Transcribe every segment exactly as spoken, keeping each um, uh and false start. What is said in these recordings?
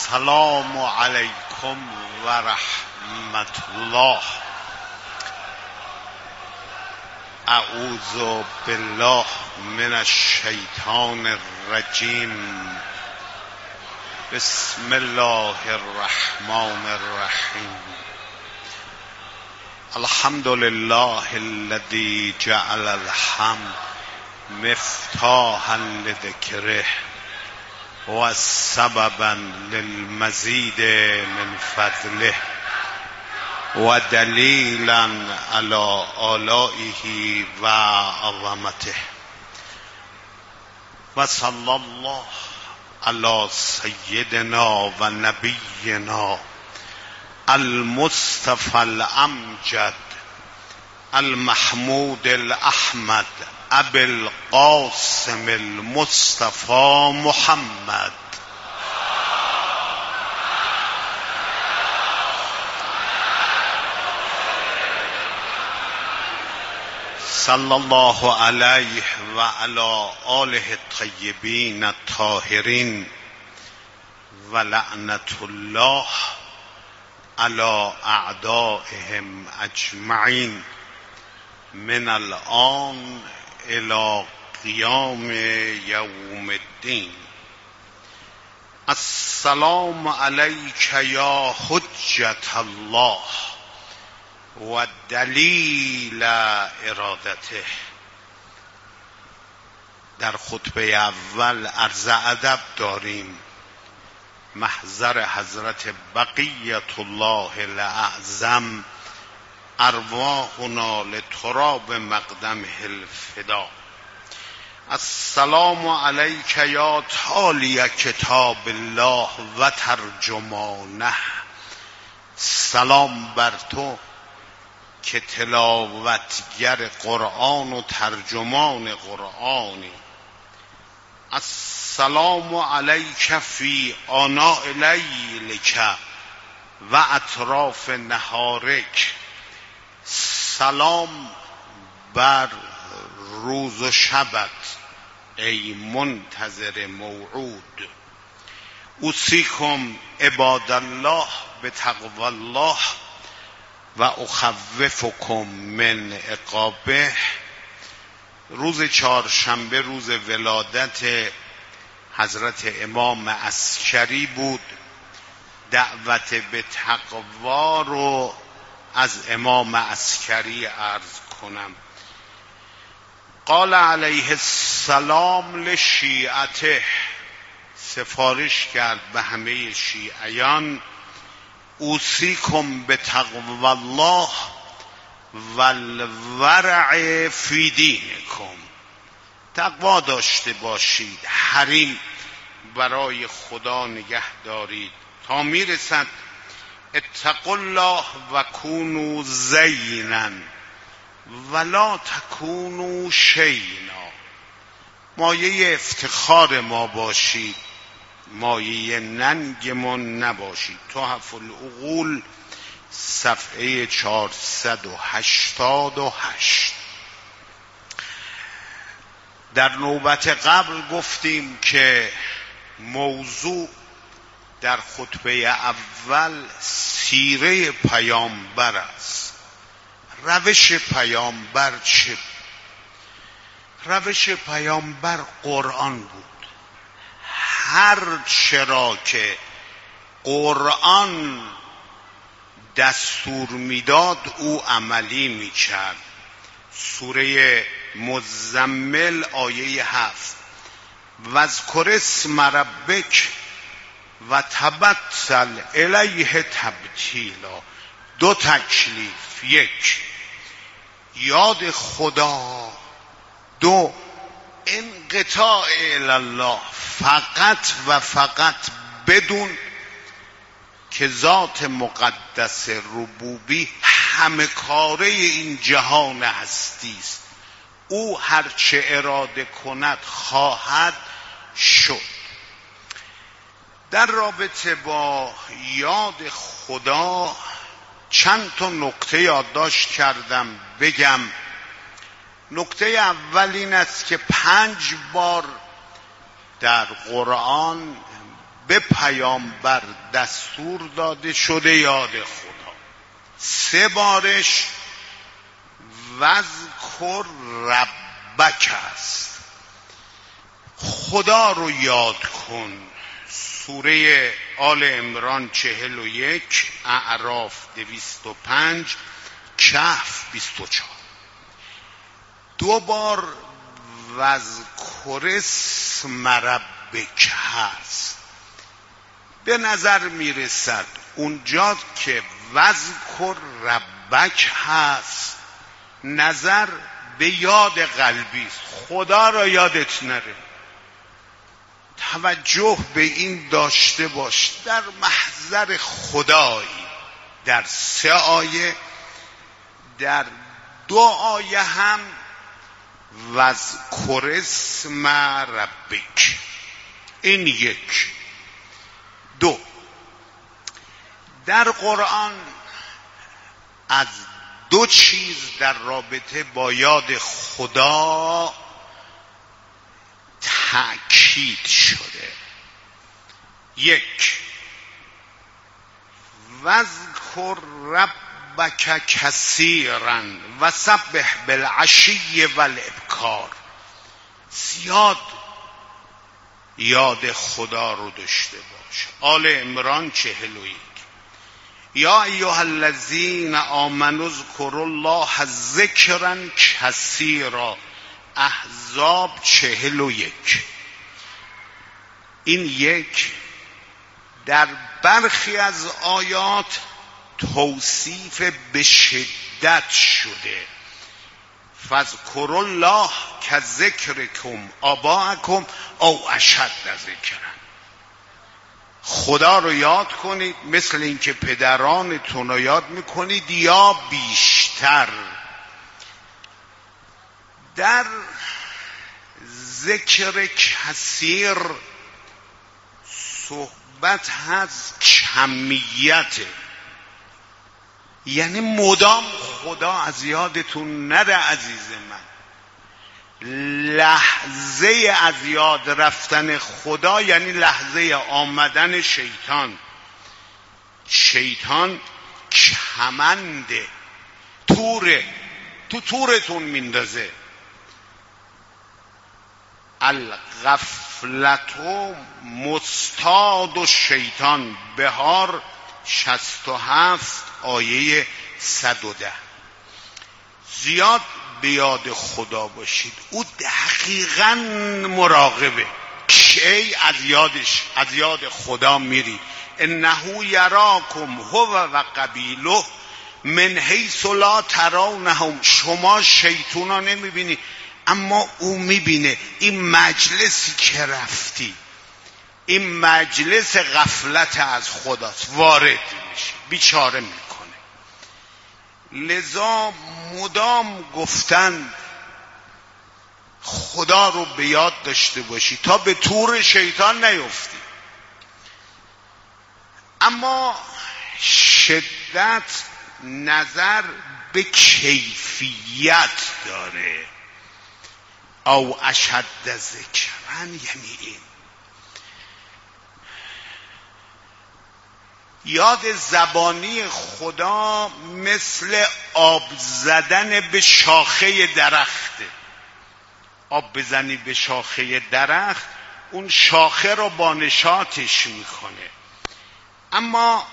السلام علیکم و رحمت الله. اعوذ بالله من الشیطان الرجیم. بسم الله الرحمن الرحیم. الحمد لله الذي جعل الحمد مفتاحا لذکره و سببا للمزید من فضله و دلیلا علی آلائه و عظمته و صلی الله علی سیدنا و نبینا المصطفى الامجد المحمود الاحمد ابی القاسم المصطفى محمد صلی الله علیه و علی آله الطیبین الطاهرین و لعنت الله علی اعدائهم اجمعین من الان الى قیام یوم الدین. السلام علیک یا حجت الله و دلیل ارادته. در خطبه اول عرض ادب داریم محضر حضرت بقیت الله الاعظم ارواحنا لتراب مقدمه الفدا. السلام علیک یا تالی کتاب الله و ترجمانه. سلام بر تو که تلاوتگر قرآن و ترجمان قرآنی. السلام علیک فی آناء لیلک و اطراف نهارک. سلام بر روز و شبت ای منتظر موعود. اوصیکم عباد الله بتقوی الله و اخوفکم من عقابه. روز چهارشنبه روز ولادت حضرت امام عسکری بود. دعوت به تقوا رو از امام عسکری عرض کنم. قال علیه السلام لشیعته، سفارش کرد به همه شیعیان، اوصیکم بتقوی الله و الورع فی دینکم. تقوا داشته باشید، حریم برای خدا نگه دارید تا میرسد اتقوا الله و کونوا زینا ولا تکونوا شینا. مایه افتخار ما باشید، مایه ننگمون نباشید. تحف العقول صفحه چهارصد و هشتاد و هشت. در نوبت قبل گفتیم که موضوع در خطبه اول سیره پیامبر است. روش پیامبر چه؟ روش پیامبر قرآن بود. هر چرا که قرآن دستور میداد او عملی میکرد. سوره مزمل آیه هفت. واذکر اسم ربک و تبتل الیه تبتیلا. دو تکلیف: یک، یاد خدا; دو، انقطاع الله، فقط و فقط بدون که ذات مقدس ربوبی همه کاره این جهان هستی است. او هرچه اراده کند خواهد شد. در رابطه با یاد خدا چند تا نکته یادداشت کردم بگم. نکته اول این است که پنج بار در قرآن به پیامبر دستور داده شده یاد خدا. سه بارش وذکر ربک است، خدا رو یاد کن. سوره آل عمران چهل و یک، اعراف دویست و پنج، کهف بیست و چهار. دو بار وذکر اسم ربک هست. به نظر میرسد اونجا که وذکر ربک هست نظر به یاد قلبی است، خدا را یادت نره. توجه به این داشته باش، در محضر خدایی. در سه آیه، در دو آیه هم وذکر اسم ربک. این یک. دو، در قرآن از دو چیز در رابطه با یاد خدا تأکید شده. یک، وذکر ربک کثیرا و سبح بالعشی والابکار. زیاد یاد خدا رو داشته باش. آل عمران چهل و یک. یا ایها الذین آمنوا اذکروا الله ذکرا کثیرا. احزاب چهل و یک. این یک. در برخی از آیات توصیف به شدت شده. فاذکروا الله کذکرکم آباءکم او اشد ذکرا. خدا رو یاد کنید مثل اینکه پدرانتون رو یاد میکنید یا بیشتر. در ذکر کثیر صحبت از کمیت، یعنی مدام خدا از یادتون نره عزیز من. لحظه از یاد رفتن خدا یعنی لحظه آمدن شیطان. شیطان کمنده، توره، تو تورتون میندازه. الغفلت مستاد و شیطان، بهار شصت و هفت آیه صد و ده. زیاد به یاد خدا باشید. او دقیقاً مراقبه کی از یادش از یاد خدا میری. انه یراکم هو و قبیله من حیث لا ترونهم. شما شیطونا نمیبینی اما او میبینه. این مجلسی که رفتی، این مجلس غفلت از خداست، وارد میشه، بیچاره میکنه. لذا مدام گفتن خدا رو به یاد داشته باشی تا به تور شیطان نیفتی. اما شدت نظر به کیفیت داره. او اشد ذکرن یعنی این. یاد زبانی خدا مثل آب زدن به شاخه درخته. آب بزنی به شاخه درخت اون شاخه رو با نشاطش میکنه. اما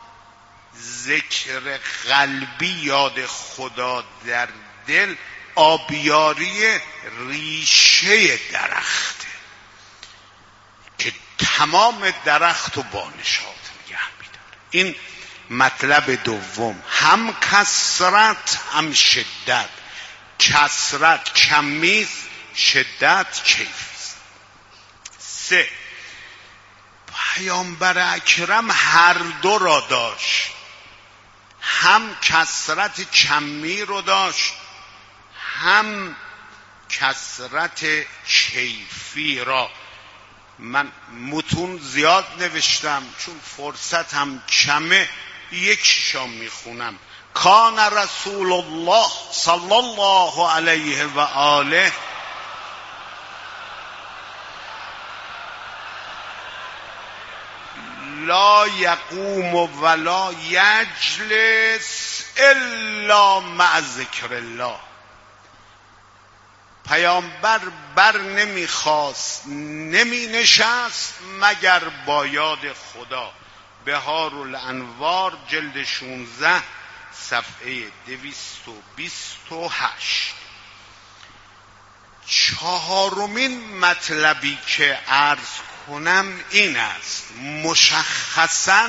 ذکر قلبی، یاد خدا در دل، آبیاری ریشه درخته که تمام درخت رو با نشاط نگه میداره. این مطلب دوم. هم کثرت هم شدت. کثرت کمی، شدت کیفی. سه، پیامبر اکرم هر دو را داشت. هم کثرت کمی رو داشت، هم کثرت کیفی را. من متون زیاد نوشتم چون فرصت هم کمه، یکیشو میخونم. کان رسول الله صلی الله علیه و آله لا یقوم ولا یجلس الا مع ذکر الله. پیامبر بر نمیخواست نمی نشست مگر با یاد خدا. بهارالانوار جلد شانزده صفحه دویست و بیست و هشت. چهارمین مطلبی که عرض کنم این است: مشخصاً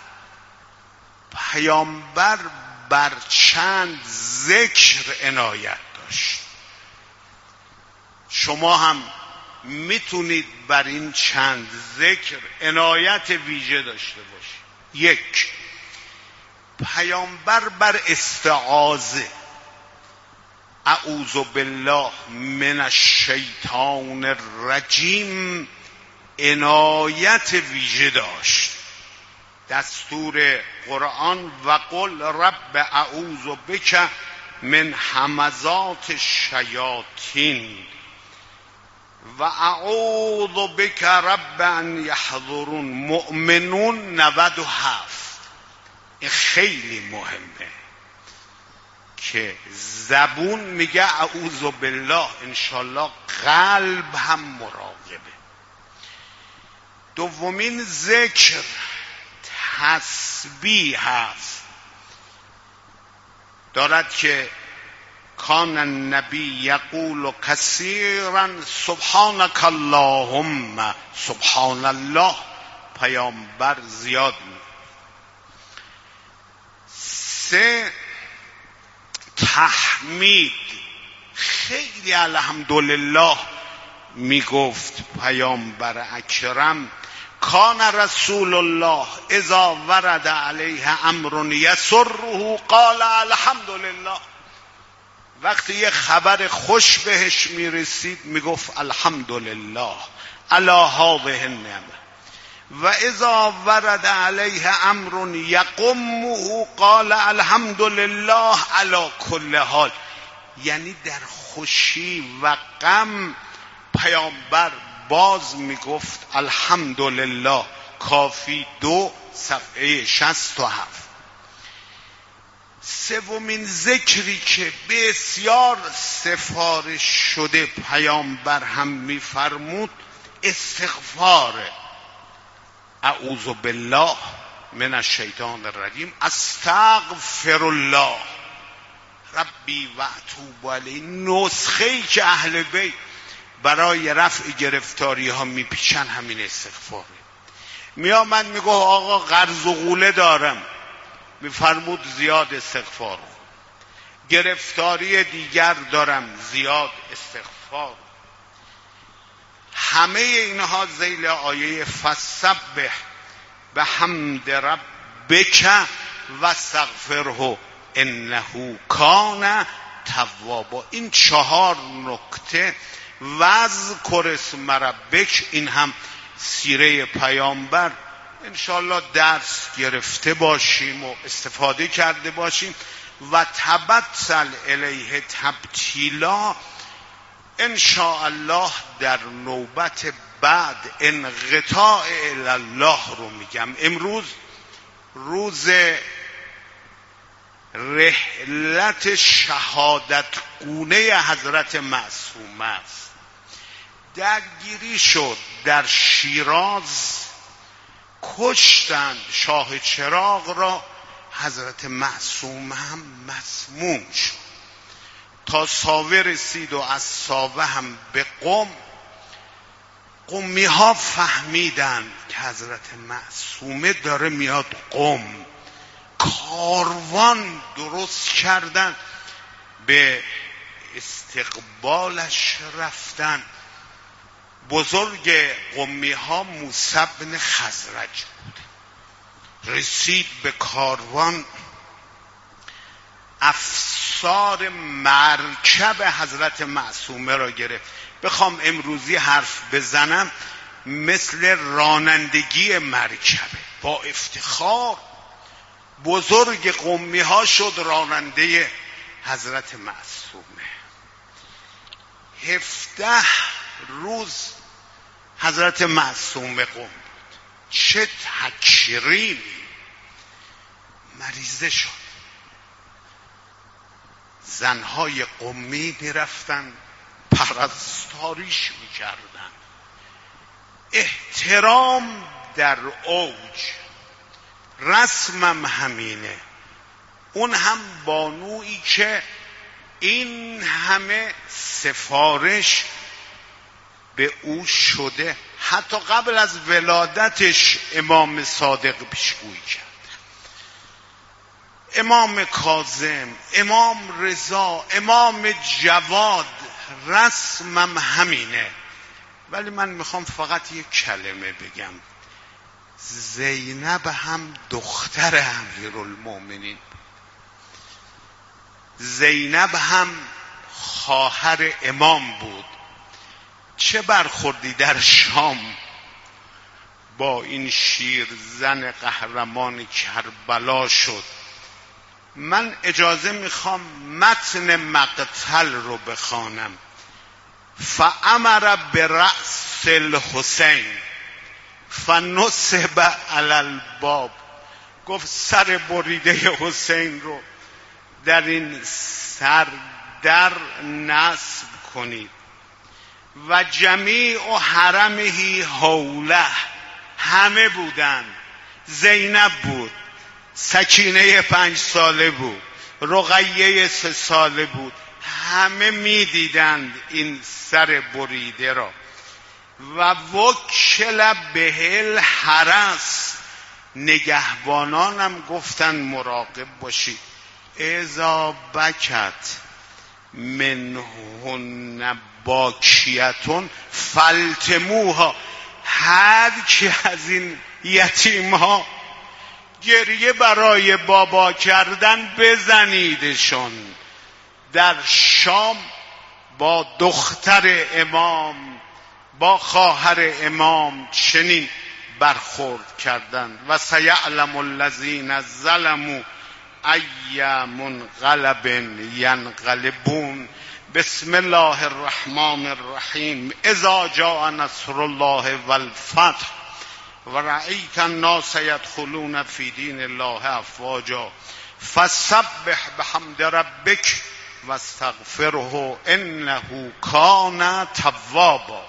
پیامبر بر چند ذکر عنایت داشت. شما هم میتونید بر این چند ذکر عنایت ویژه داشته باشید. یک، پیامبر بر استعاذه، اعوذ بالله من الشیطان الرجیم، عنایت ویژه داشت. دستور قرآن و قل رب اعوذ بک من همزات الشیاطین و اعوذ بک رب ان یحضرون. مؤمنون نود و هفت. این خیلی مهمه که زبون میگه اعوذ بالله، انشالله قلب هم مراقبه. دومین ذکر تسبیح هست. دارد که کان النبی یقول کثیرا سبحانک اللهم. سبحان الله پیامبر زیاد می. سه، تحمید. خیلی الحمدلله می گفت پیامبر اکرم. کان رسول الله اذا ورد علیه امر یسره قال الحمدلله. وقتی یه خبر خوش بهش میرسید میگفت الحمدلله علی هذه النعمه. و اذا ورد علیه امر یقمه قال الحمدلله علی کل حال. یعنی در خوشی و غم پیامبر باز میگفت الحمدلله. کافی دو صفحه شصت و هفت. سومین ذکری که بسیار سفارش شده پیامبر هم میفرمود استغفاره. اعوذ بالله من الشیطان الرجیم، استغفر الله ربی و اتوب الیه. نسخه‌ای که اهل بیت برای رفع گرفتاری ها میپیچن همین استغفاره. میامد میگه آقا قرض و غوله دارم، میفرمود زیاد استغفار. گرفتاری دیگر دارم، زیاد استغفار. همه اینها ذیل آیه فسبح بحمد ربک و استغفره انه کان توابا. این چهار نکته واذکر اسم ربک، این هم سیره پیامبر انشالله درس گرفته باشیم و استفاده کرده باشیم. و تبتل الیه تبتیلا، انشاءالله در نوبت بعد انقطاع الله رو میگم. امروز روز رحلت شهادت گونه حضرت معصومه است. درگیری شد در شیراز، کشتند شاه چراغ را. حضرت معصومه هم مسموم شد تا ساوه رسید و از ساوه هم به قم. قمی ها فهمیدند که حضرت معصومه داره میاد قم. کاروان درست کردن، به استقبالش رفتن. بزرگ قمی ها موسی بن خزرج بود. رسید به کاروان، افسار مرکب حضرت معصومه را گرفت. بخوام امروزی حرف بزنم مثل رانندگی مرکبه. با افتخار بزرگ قمی ها شد راننده حضرت معصومه. هفده روز حضرت معصومه قم بود. چه تکریمی. مریضه شد. زنهای قمی میرفتن پرستاریش میکردن. احترام در اوج. رسمم همینه. اون هم بانویی که این همه سفارش به او شده، حتی قبل از ولادتش امام صادق پیشگویی کرد. امام کاظم، امام رضا، امام جواد، رسمم همینه. ولی من میخوام فقط یک کلمه بگم. زینب هم دختر امیرالمومنین، زینب هم خواهر امام بود. چه برخوردی در شام با این شیر زن قهرمان کربلا شد. من اجازه میخوام متن مقتل رو بخوانم. فامر برأس الحسین فنصب علی الباب. گفت سر بریده حسین رو در این سر در نصب کنید. و جمیع حرمه حوله، همه بودن. زینب بود، سکینه پنج ساله بود، رقیه سه ساله بود، همه میدیدند این سر بریده را. و وکل بهل حرس، نگهبانانم گفتن مراقب باشید. اذا بکت منهن باکیتون فلتموها، هر که از این یتیم ها گریه برای بابا کردن بزنیدشون. در شام با دختر امام، با خواهر امام چنین برخورد کردند. و سیعلم الذین ظلموا ای منقلب ینقلبون. بسم الله الرحمن الرحیم. اذا جاء نصر الله والفتح و رأیت الناس یدخلون فی دین الله افواجا فسبح بحمد ربک واستغفره انه کان توابا.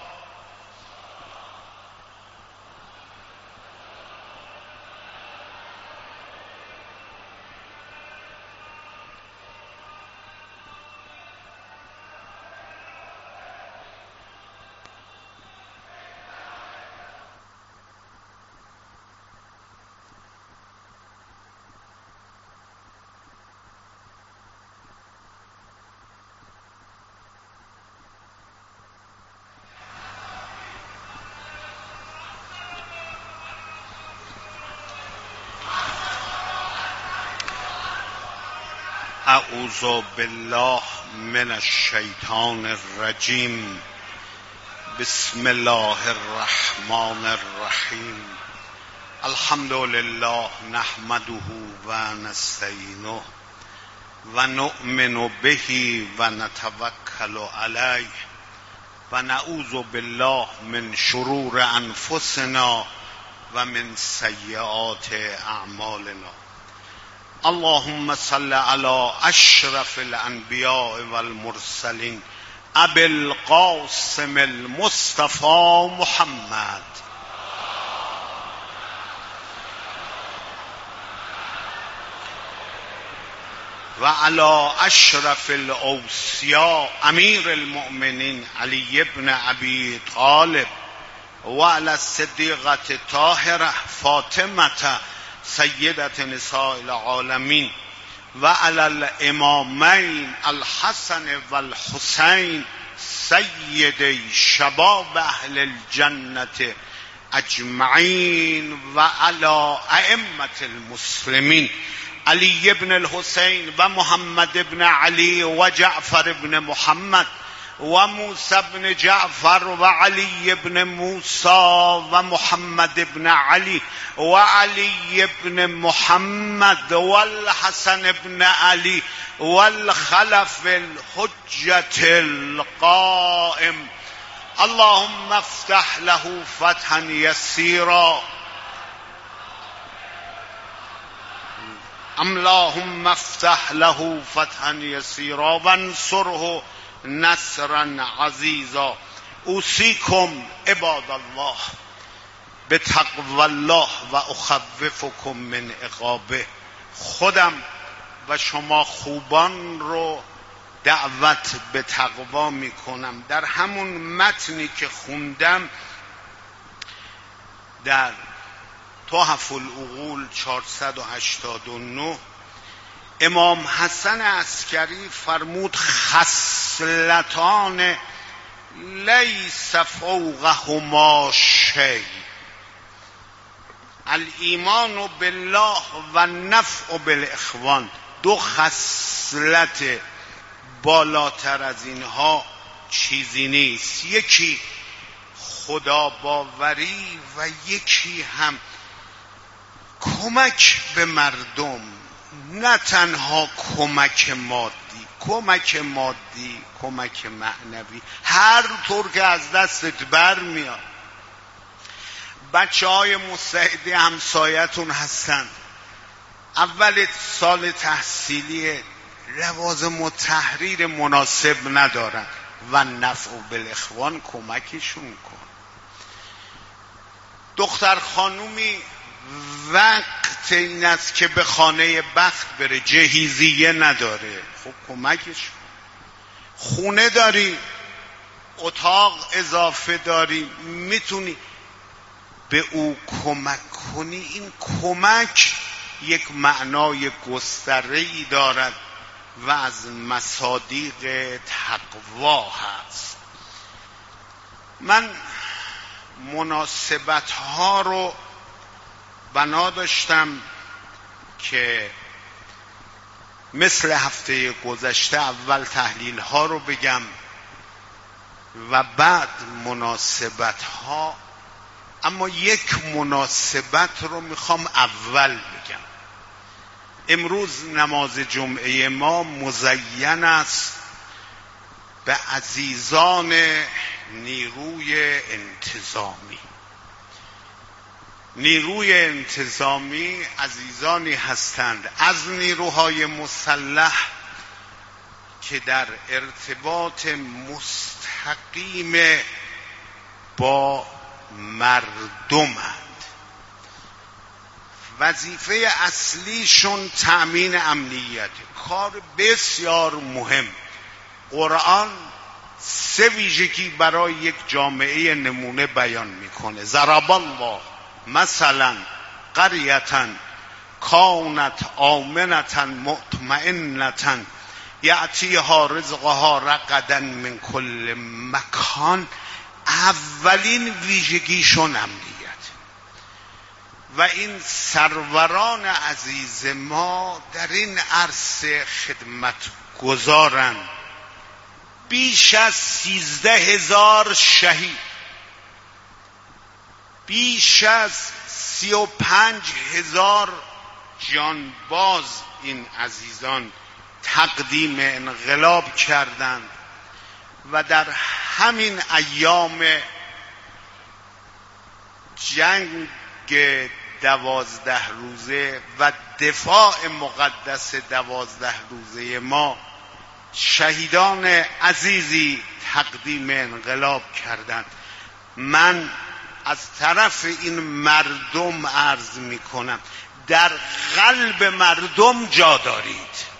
اعوذ بالله من الشیطان الرجیم. بسم الله الرحمن الرحیم. الحمد لله نحمده و نستعینه و نؤمن به و نتوکل علیه و نعوذ بالله من شرور انفسنا و من سیئات اعمالنا. اللهم صل على اشرف الانبیاء والمرسلین ابی القاسم المصطفى محمد و على اشرف الاوصیاء امیر المؤمنین علی ابن ابی طالب و علی الصدیقة طاهرة فاطمة سیدة نساء العالمین و علی الامامین الحسن والحسین سیدی شباب اهل الجنة اجمعین و علی ائمة المسلمین علی ابن الحسین و محمد ابن علی و جعفر ابن محمد و موسی ابن جعفر و علی ابن موسی و محمد ابن علی و علی ابن محمد و الحسن ابن علی و الخلف الحجة القائم. اللهم افتح له فتحا يسيرا اللهم افتح له فتحا یسیرا وانصره نصرا عزیزا. اوصیکم عباد الله به تقوی الله و اخوفکم من عقابه. خودم و شما خوبان رو دعوت به تقوا میکنم. در همون متنی که خوندم در تحف العقول چهارصد و هشتاد و نه امام حسن عسکری فرمود خصلتان لیس فوقهما شیء، الایمان بالله و نفع بالاخوان. دو خصلت بالاتر از اینها چیزی نیست، یکی خدا باوری و یکی هم کمک به مردم، نه تنها کمک مادی، کمک مادی، کمک معنوی، هر طور که از دستت بر میاد. بچه های مستعد همسایتون هستن، اول سال تحصیلی، لوازم و تحریر مناسب ندارن و نفع بالاخوان کمکشون کن. دختر خانومی وقت این است که به خانه بخت بره، جهیزیه نداره، خب کمکش کن. خونه داری، اتاق اضافه داری، میتونی به او کمک کنی. این کمک یک معنای گستره‌ای دارد و از مصادیق تقوا هست. من مناسبت ها رو بنا داشتم که مثل هفته گذشته اول تحلیل ها رو بگم و بعد مناسبت ها، اما یک مناسبت رو میخوام اول بگم. امروز نماز جمعه ما مزین است به عزیزان نیروی انتظامی. نیروی انتظامی عزیزانی هستند از نیروهای مسلح که در ارتباط مستقیم با مردمند. وظیفه اصلیشون تأمین امنیت، کار بسیار مهم. قرآن سه ویژگی برای یک جامعه نمونه بیان میکنه. ضرب الله مثلا قریة کانت آمنة مطمئنة یأتیها رزقها رغدا من کل مکان. اولین ویژگیشون امنیت و این سروران عزیز ما در این عرصه خدمت گذارن. بیش از سیزده هزار شهید، بیش از سی و پنج هزار جانباز این عزیزان تقدیم انقلاب کردند و در همین ایام جنگ دوازده روزه و دفاع مقدس دوازده روزه ما شهیدان عزیزی تقدیم انقلاب کردند. من از طرف این مردم عرض می کنم در قلب مردم جا دارید.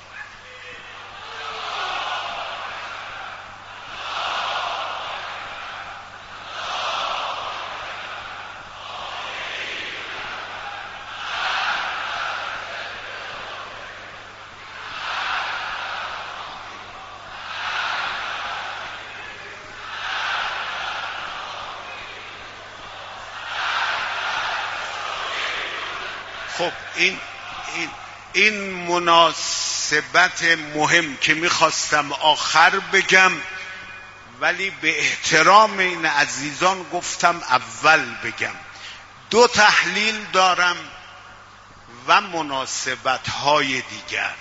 خب این, این, این مناسبت مهم که میخواستم آخر بگم، ولی به احترام این عزیزان گفتم اول بگم. دو تحلیل دارم و مناسبت های دیگر.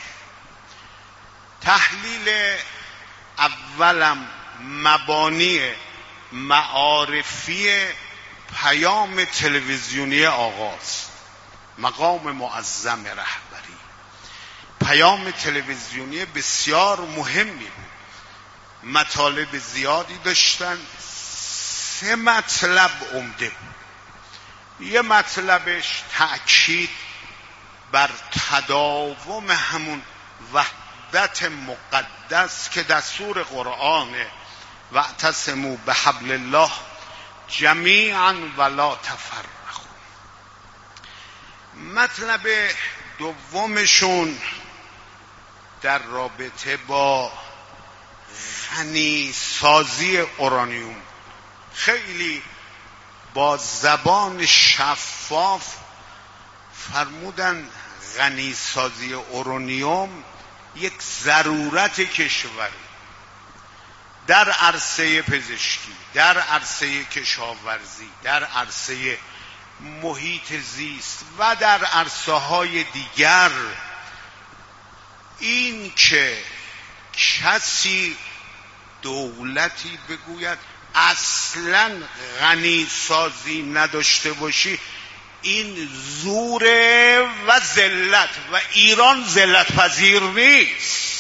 تحلیل اولم مبانی معارفی پیام تلویزیونی آغاز، مقام معظم رهبری. پیام تلویزیونی بسیار مهمی بود، مطالب زیادی داشتن. سه مطلب عمده بود. یه مطلبش تأکید بر تداوم همون وحدت مقدس که دستور قرآنه، واعتصموا بحبل الله جمیعا ولا تفرقوا. مطلب دومشون در رابطه با غنی سازی اورانیوم، خیلی با زبان شفاف فرمودن غنی سازی اورانیوم یک ضرورت کشوری در عرصه پزشکی، در عرصه کشاورزی، در عرصه محیط زیست و در عرصه های دیگر. این که کسی دولتی بگوید اصلا غنی سازی نداشته باشی، این زوره و ذلت، و ایران ذلت پذیر نیست.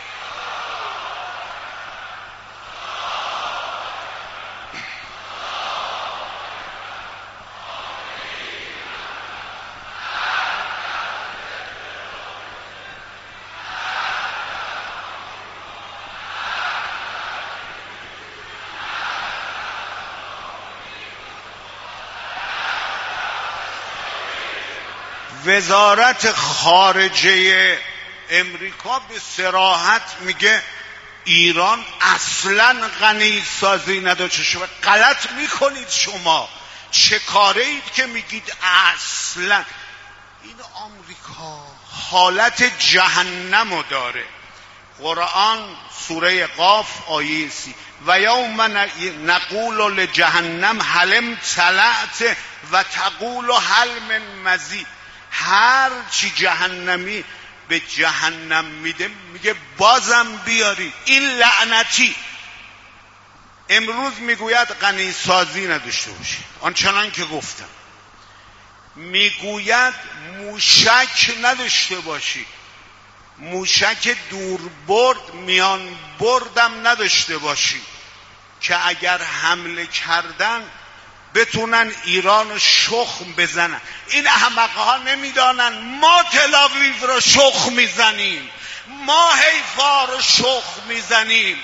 وزارت خارجه امریکا به صراحت میگه ایران اصلا غنی سازی نداشته شود. غلط میکنید شما، چه کاره اید که میگید اصلا؟ این آمریکا حالت جهنمو داره. قرآن سوره قاف آیه سی، و یوم نقول لجهنم هل امتلأت و تقول هل من مزید. هر چی جهنمی به جهنم میده میگه بازم بیاری. این لعنتی امروز میگوید غنی سازی نداشته باشی، آنچنان که گفتم. میگوید موشک نداشته باشی، موشک دوربرد میان بردم نداشته باشی که اگر حمله کردن بتونن ایران رو شخم بزنن. این احمقها نمیدانن ما تلاویو رو شخم میزنیم، ما حیفا رو شخم میزنیم.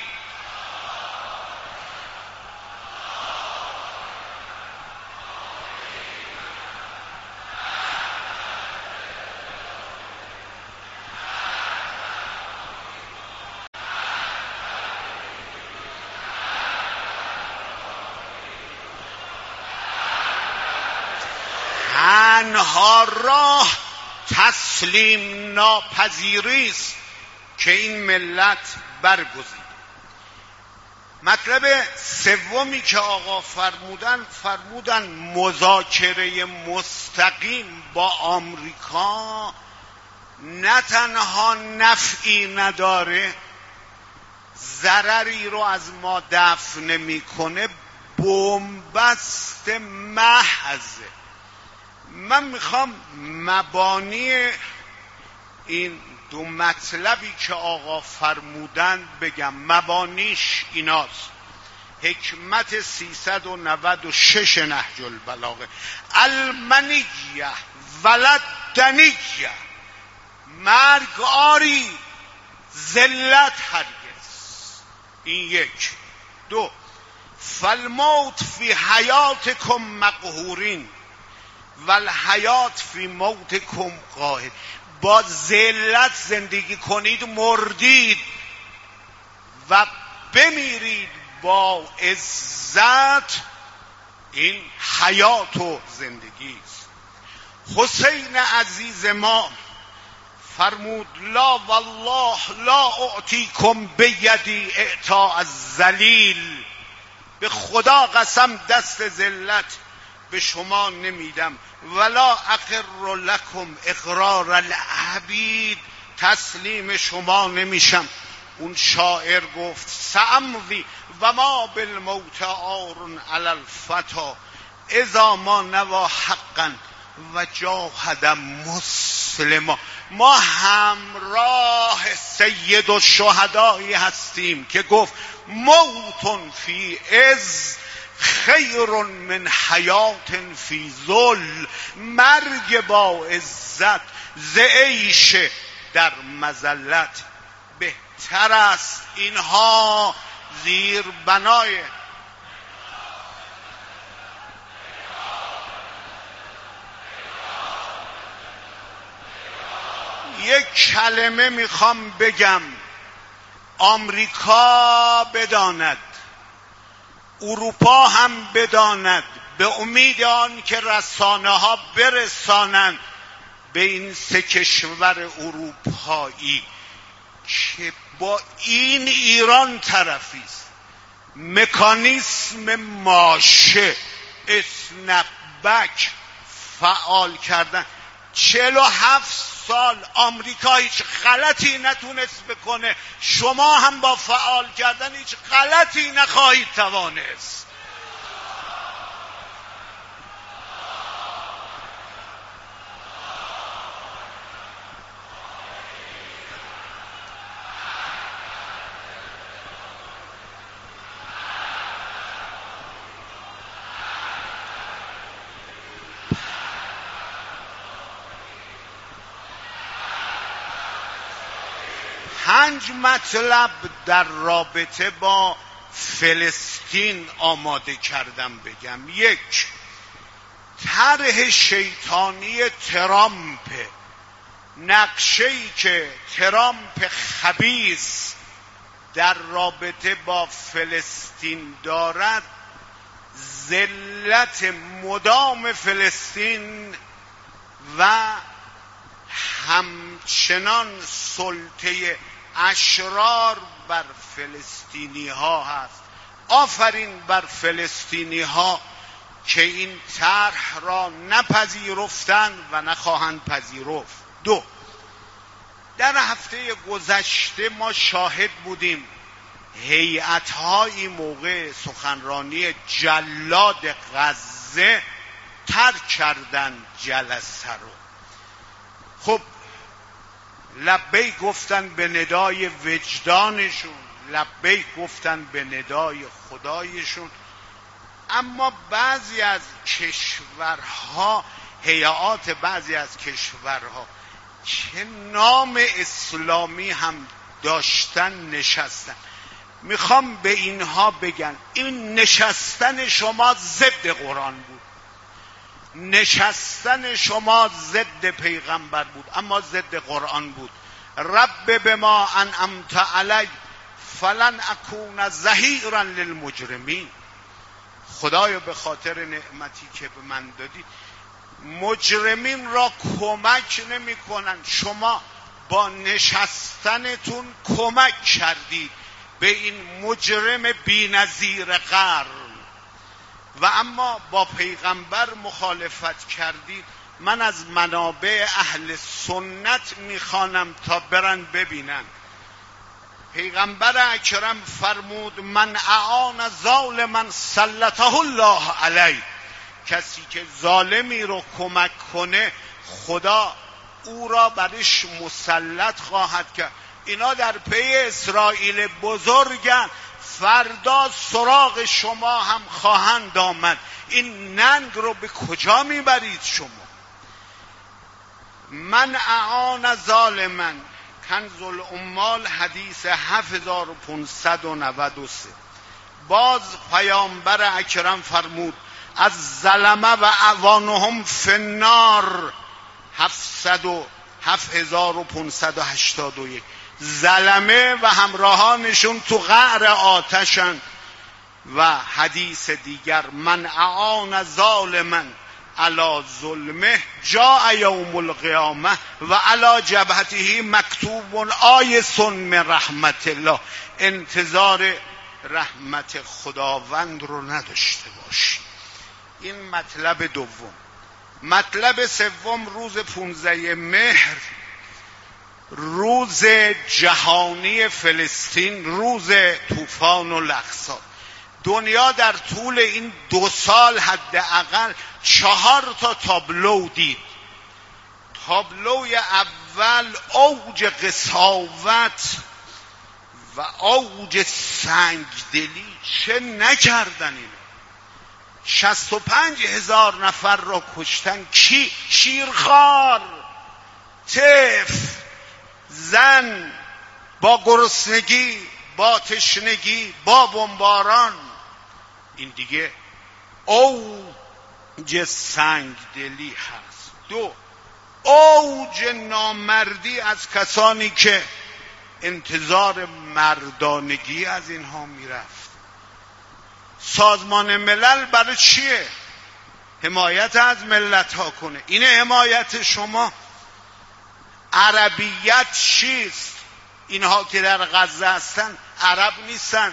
تنها راه تسلیم ناپذیری است که این ملت برگزید. مطلب سومی که آقا فرمودن فرمودن مذاکره مستقیم با آمریکا نه تنها نفعی نداره، ضرری رو از ما دفع نمیکنه، بنبست محضه. من میخوام مبانی این دو مطلبی که آقا فرمودن بگم. مبانیش ایناست: حکمت سیصد و نود و شش نهج البلاغه، المنیه ولدنیه، مرگ آری ذلت هرگز. این یک. دو، فالموت فی حیاتکم مقهورین والحیات فی موتکم قاهر. با ذلت زندگی کنید مردید و بمیرید با عزت. این حیات و زندگی است. حسین عزیز ما فرمود لا والله لا اعطیکم بیدی اعطاء الذلیل. به خدا قسم دست ذلت به شما نمیدم. ولا اقر لکم اقرار العبید، تسلیم شما نمیشم. اون شاعر گفت سامضی و ما بالموت عار علی الفتا اذا ما نوا حقا و جاهد مسلما. مثل ما. ما همراه سید الشهدایی هستیم که گفت موت فی عز خیر من حیات فی ذل. مرگ با عزت ز عیش در مذلت بهتر است. اینها زیر بنای یک کلمه میخوام بگم. آمریکا بداند، اروپا هم بداند، به امید آن که رسانه ها برسانند به این سه کشور اروپایی که با این ایران طرفی است. مکانیسم ماشه، اسنپبک فعال کردن. چهل و هفت سال آمریکا هیچ غلطی نتونست بکنه، شما هم با فعال کردن هیچ غلطی نخواهید توانست. پنج مطلب در رابطه با فلسطین آماده کردم بگم. یک، طرح شیطانی ترامپ، نقشه‌ای که ترامپ خبیث در رابطه با فلسطین دارد، ذلت مدام فلسطین و همچنان سلطه اشرار بر فلسطینی ها هست. آفرین بر فلسطینی ها که این طرح را نپذیرفتند و نخواهند پذیرفت. دو، در هفته گذشته ما شاهد بودیم هیئت‌هایی موقع سخنرانی جلاد غزه ترک کردن جلسه رو. خب لبیک گفتن به ندای وجدانشون، لبیک گفتن به ندای خدایشون، اما بعضی از کشورها، هیئات بعضی از کشورها که نام اسلامی هم داشتن نشستن. میخوام به اینها بگن این نشستن شما ضد قرآن بود، نشستن شما ضد پیغمبر بود، اما ضد قرآن بود. رب بما انعمت علی فلن اکون ظهیرا للمجرمین. خدایا به خاطر نعمتی که به من دادی مجرمین را کمک نمی کنن. شما با نشستنتون کمک کردید به این مجرم بی‌نظیر غرب و اما با پیغمبر مخالفت کردید. من از منابع اهل سنت میخوانم تا برن ببینن. پیغمبر اکرم فرمود من اعان ظالما سلطه الله علیه. کسی که ظالمی رو کمک کنه خدا او را برش مسلط خواهد کرد. اینا در پی اسرائیل بزرگن، فردا سراغ شما هم خواهند آمد. این ننگ رو به کجا میبرید شما؟ من اعان ظالما، کنز الاموال حدیث هفت هزار و پانصد و نود و سه. باز پیامبر اکرم فرمود از ظلمه و اعوانهم فی النار هفت هزار و پانصد و هشتاد و یک. ظلمه و همراهانشون تو قعر آتشن. و حدیث دیگر من اعان ظالما علی ظلمه جاء یوم القیامه و علی جبهته مکتوب آیس من رحمت الله. انتظار رحمت خداوند رو نداشته باشی. این مطلب دوم. مطلب سوم، روز پانزده مهر، روز جهانی فلسطین، روز طوفان الاقصی. دنیا در طول این دو سال حداقل چهار تا تابلو دید. تابلوی اول اوج قساوت و اوج سنگدلی، چه نکردن اینو؟ شصت و پنج هزار نفر را کشتن. کی؟ شیرخوار، طفل، زن، با گرسنگی، با تشنگی، با بمباران. این دیگه اوج سنگدلی هست. دو، اوج نامردی از کسانی که انتظار مردانگی از اینها میرفت. سازمان ملل برای چیه؟ حمایت از ملت ها کنه. اینه حمایت شما؟ عربیت چیست؟ اینها که در غزه هستن عرب نیستن.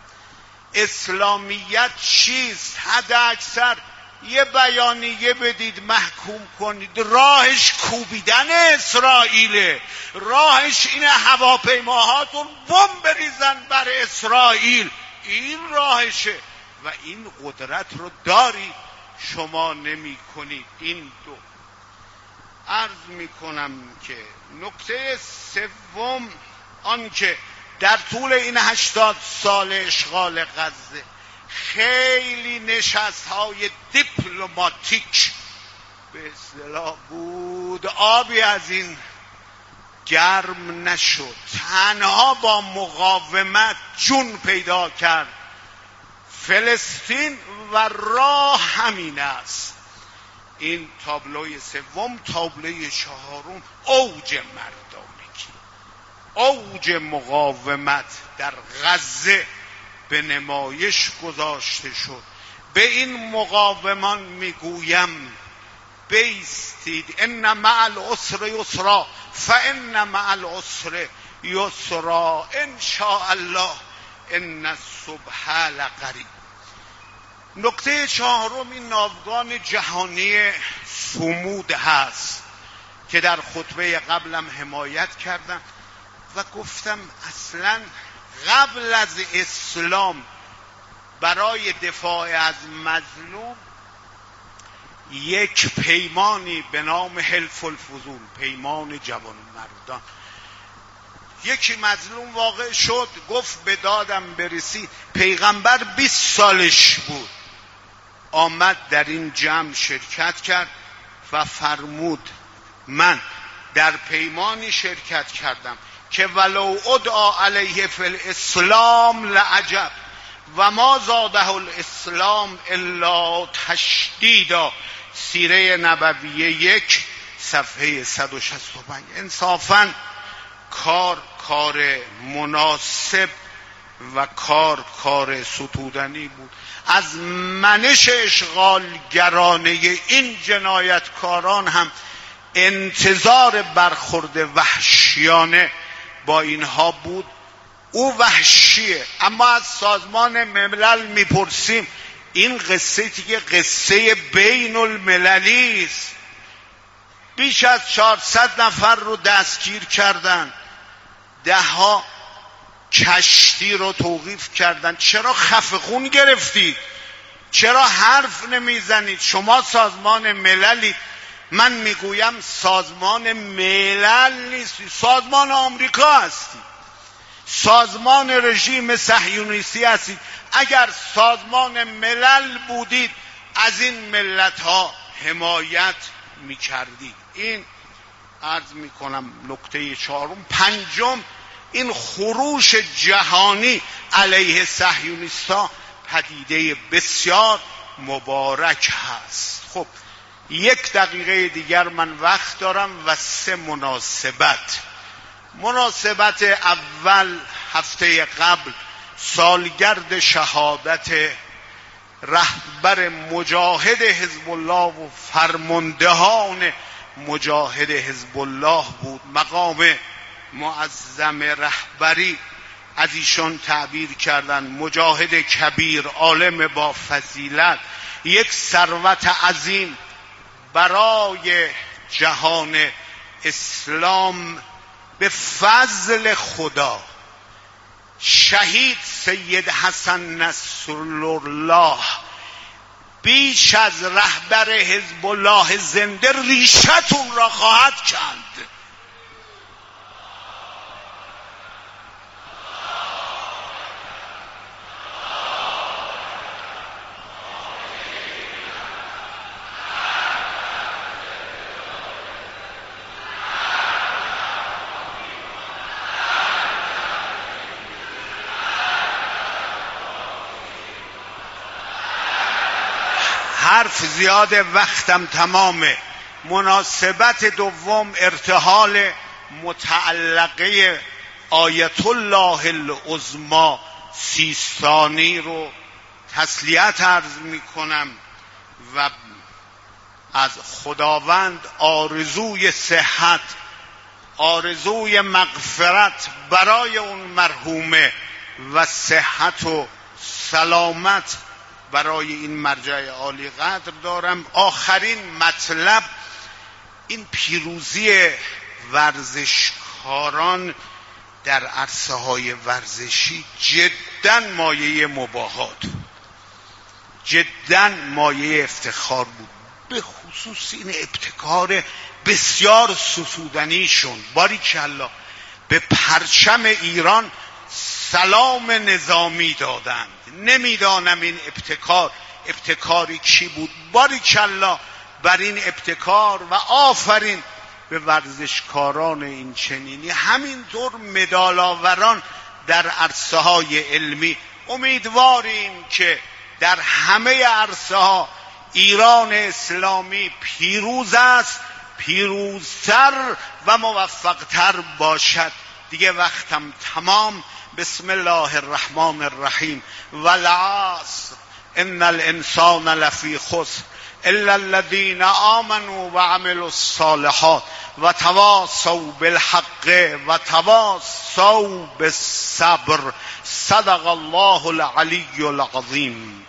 اسلامیت چیست؟ حد اکثر یه بیانیه بدید محکوم کنید. راهش کوبیدن اسرائیله، راهش اینه هواپیماهاتون بمب بریزن بر اسرائیل. این راهشه و این قدرت رو دارید، شما نمی کنید. این دو. عرض می کنم که نکته سوم آن که در طول این هشتاد سال اشغال غزه خیلی نشست های دیپلماتیک به اصطلاح بود، آبی از این گرم نشد. تنها با مقاومت جون پیدا کرد فلسطین و راه همین است. این تابلوی سوم. تابلوی چهارم اوج مردانگی، اوج مقاومت در غزه به نمایش گذاشته شد. به این مقاومان میگویم بایستید، ان مع العسر یسرا فان مع العسر یسرا ان شاء الله ان الصبح لقریب. نکته چهارم این ناوگان جهانی صمود هست که در خطبه قبلم حمایت کردم و گفتم اصلا قبل از اسلام برای دفاع از مظلوم یک پیمانی به نام حلف الفضول، پیمان جوان مردان، یکی مظلوم واقع شد، گفت به دادم برسی. پیغمبر بیست سالش بود، آمد در این جمع شرکت کرد و فرمود من در پیمانی شرکت کردم که ولو ادعا علیه فی الاسلام لعجب و ما زاده الاسلام الا تشدیدا. سیره نبویه یک صفحه صد و شصت و پنج. انصافاً کار کار مناسب و کار کار ستودنی بود. از منش اشغالگرانه این جنایتکاران هم انتظار برخورد وحشیانه با اینها بود. او وحشیه، اما از سازمان ملل میپرسیم این قصه دیگه قصه بین المللی است. بیش از چهارصد نفر رو دستگیر کردن، ده ها کشتی رو توقیف کردن. چرا خفه خون گرفتید؟ چرا حرف نمیزنید؟ شما سازمان مللی. من میگویم سازمان ملل نیستی، سازمان آمریکا هستی، سازمان رژیم صهیونیستی هستید. اگر سازمان ملل بودید از این ملت ها حمایت میکردید. این عرض میکنم نکته چهارم. پنجم این خروش جهانی علیه صهیونیست‌ها پدیده بسیار مبارک هست. خب یک دقیقه دیگر من وقت دارم و سه مناسبت. مناسبت اول، هفته قبل سالگرد شهادت رهبر مجاهد حزب الله و فرماندهان مجاهد حزب الله بود. مقام معظم رهبری از ایشان تعبیر کردن مجاهد کبیر، عالم با فضیلت، یک ثروت عظیم برای جهان اسلام به فضل خدا. شهید سید حسن نصرالله بیش از رهبر حزب الله زنده ریشتون را خواهد کند. حرف زیاده، وقتم تمامه. مناسبت دوم ارتحال متعلقه آیت الله العظمی سیستانی رو تسلیت عرض می کنم و از خداوند آرزوی صحت، آرزوی مغفرت برای اون مرحومه و صحت و سلامت برای این مرجع عالی قدر دارم. آخرین مطلب این پیروزی ورزشکاران در عرصه های ورزشی جدا مایه مباهات، جدا مایه افتخار بود، به خصوص این ابتکار بسیار ستودنیشون. باریکالله، به پرچم ایران سلام نظامی دادند. نمیدانم این ابتکار ابتکاری کی بود. باریکالله بر این ابتکار و آفرین به ورزشکاران این چنینی. همینطور مدال آوران در عرصه های علمی. امیدواریم که در همه عرصه ها ایران اسلامی پیروز است، پیروزتر و موفقتر باشد. دیگه وقتم تمام. بسم الله الرحمن الرحیم. والعصر ان الانسان لفی خسر الا الذين آمنوا وعملوا الصالحات وتواصوا بالحق وتواصوا بالصبر. صدق الله العلی العظیم.